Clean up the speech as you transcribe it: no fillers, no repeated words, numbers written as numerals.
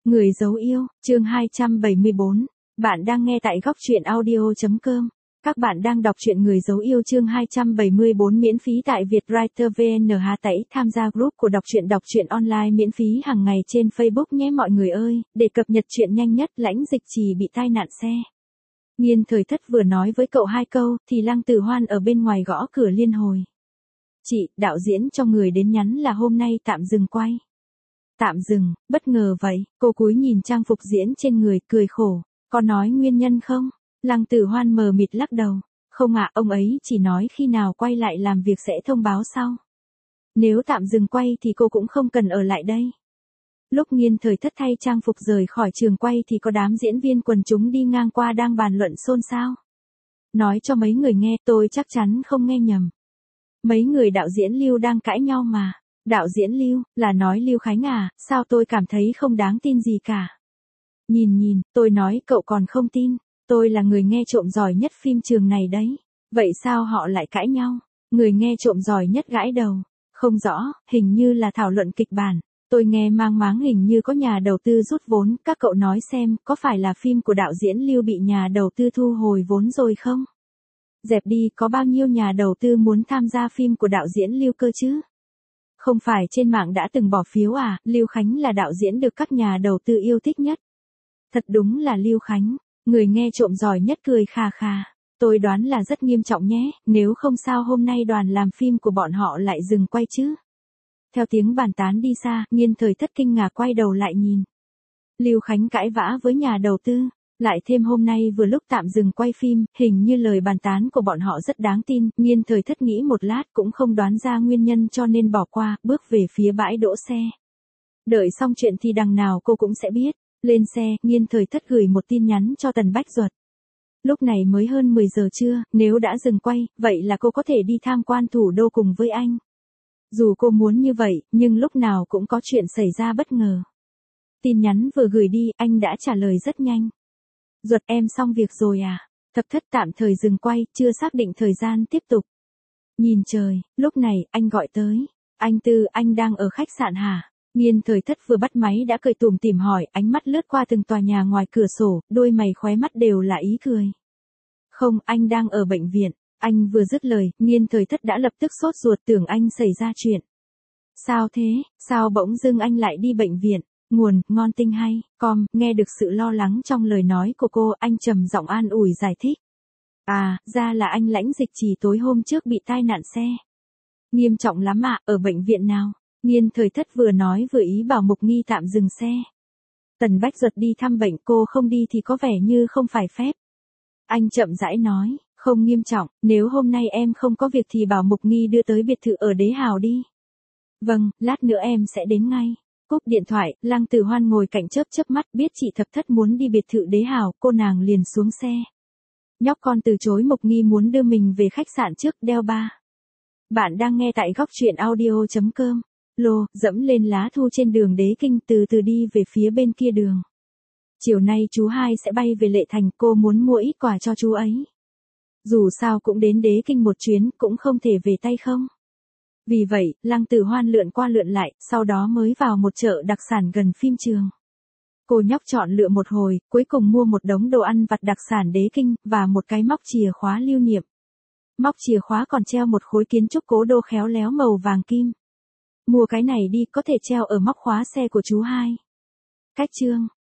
Người dấu yêu, chương 274. Bạn đang nghe tại góc truyện audio.com. Các bạn đang đọc truyện Người dấu yêu chương 274 miễn phí tại Vietwriter VN. Tẩy tham gia group của đọc truyện online miễn phí hàng ngày trên Facebook nhé mọi người ơi, để cập nhật chuyện nhanh nhất. Lãnh Dịch Trì bị tai nạn xe. Nghiên Thời Thất vừa nói với cậu 2 câu, thì Lăng Tử Hoan ở bên ngoài gõ cửa liên hồi. Chị, đạo diễn cho người đến nhắn là hôm nay tạm dừng quay. Tạm dừng, bất ngờ vậy, cô cúi nhìn trang phục diễn trên người, cười khổ. Có nói nguyên nhân không? Lăng Tử Hoan mờ mịt lắc đầu. Không ạ, ông ấy chỉ nói khi nào quay lại làm việc sẽ thông báo sau. Nếu tạm dừng quay thì cô cũng không cần ở lại đây. Lúc Nghiên Thời Thất thay trang phục rời khỏi trường quay thì có đám diễn viên quần chúng đi ngang qua đang bàn luận xôn xao. Nói cho mấy người nghe, tôi chắc chắn không nghe nhầm. Mấy người đạo diễn Lưu đang cãi nhau mà. Đạo diễn Lưu, là nói Lưu Khánh à, sao tôi cảm thấy không đáng tin gì cả. Nhìn, tôi nói cậu còn không tin, tôi là người nghe trộm giỏi nhất phim trường này đấy. Vậy sao họ lại cãi nhau? Người nghe trộm giỏi nhất gãi đầu. Không rõ, hình như là thảo luận kịch bản. Tôi nghe mang máng hình như có nhà đầu tư rút vốn, các cậu nói xem, có phải là phim của đạo diễn Lưu bị nhà đầu tư thu hồi vốn rồi không? Dẹp đi, có bao nhiêu nhà đầu tư muốn tham gia phim của đạo diễn Lưu cơ chứ? Không phải trên mạng đã từng bỏ phiếu à, Lưu Khánh là đạo diễn được các nhà đầu tư yêu thích nhất. Thật đúng là Lưu Khánh, người nghe trộm giỏi nhất cười khà khà. Tôi đoán là rất nghiêm trọng nhé, nếu không sao hôm nay đoàn làm phim của bọn họ lại dừng quay chứ. Theo tiếng bàn tán đi xa, Nghiên Thời Thất kinh ngạc quay đầu lại nhìn. Lưu Khánh cãi vã với nhà đầu tư. Lại thêm hôm nay vừa lúc tạm dừng quay phim, hình như lời bàn tán của bọn họ rất đáng tin. Nghiên Thời Thất nghĩ một lát cũng không đoán ra nguyên nhân cho nên bỏ qua, bước về phía bãi đỗ xe. Đợi xong chuyện thì đằng nào cô cũng sẽ biết. Lên xe, Nghiên Thời Thất gửi một tin nhắn cho Tần Bách Duật. Lúc này mới hơn 10 giờ trưa, nếu đã dừng quay, vậy là cô có thể đi tham quan thủ đô cùng với anh. Dù cô muốn như vậy, nhưng lúc nào cũng có chuyện xảy ra bất ngờ. Tin nhắn vừa gửi đi, anh đã trả lời rất nhanh. Duật em xong việc rồi à? Thập Thất tạm thời dừng quay, chưa xác định thời gian tiếp tục. Nhìn trời, lúc này, anh gọi tới. Anh Tư, anh đang ở khách sạn hả? Nghiên Thời Thất vừa bắt máy đã cười tủm tỉm hỏi, ánh mắt lướt qua từng tòa nhà ngoài cửa sổ, đôi mày khóe mắt đều là ý cười. Không, anh đang ở bệnh viện. Anh vừa dứt lời, Nghiên Thời Thất đã lập tức sốt ruột tưởng anh xảy ra chuyện. Sao thế, sao bỗng dưng anh lại đi bệnh viện? Nguồn, ngon tinh hay, nghe được sự lo lắng trong lời nói của cô, anh trầm giọng an ủi giải thích. À, ra là anh Lãnh Dịch Trì tối hôm trước bị tai nạn xe. Nghiêm trọng lắm ạ, ở bệnh viện nào? Nghiên Thời Thất vừa nói vừa ý bảo Mục Nghi tạm dừng xe. Tần Bách Duật đi thăm bệnh, cô không đi thì có vẻ như không phải phép. Anh chậm rãi nói, không nghiêm trọng, nếu hôm nay em không có việc thì bảo Mục Nghi đưa tới biệt thự ở Đế Hào đi. Vâng, lát nữa em sẽ đến ngay. Cúp điện thoại, Lăng Tử Hoan ngồi cạnh chớp mắt biết chị Thập Thất muốn đi biệt thự Đế Hào, cô nàng liền xuống xe. Nhóc con từ chối Mục Nghi muốn đưa mình về khách sạn trước, đeo ba. Bạn đang nghe tại góc truyện audio.com. Lô, dẫm lên lá thu trên đường Đế Kinh từ từ đi về phía bên kia đường. Chiều nay chú hai sẽ bay về Lệ Thành, cô muốn mua ít quà cho chú ấy. Dù sao cũng đến Đế Kinh một chuyến, cũng không thể về tay không. Vì vậy, Lăng Tử Hoan lượn qua lượn lại, sau đó mới vào một chợ đặc sản gần phim trường. Cô nhóc chọn lựa một hồi, cuối cùng mua một đống đồ ăn vặt đặc sản Đế Kinh, và một cái móc chìa khóa lưu niệm. Móc chìa khóa còn treo một khối kiến trúc cố đô khéo léo màu vàng kim. Mua cái này đi, có thể treo ở móc khóa xe của chú hai. Cách chương.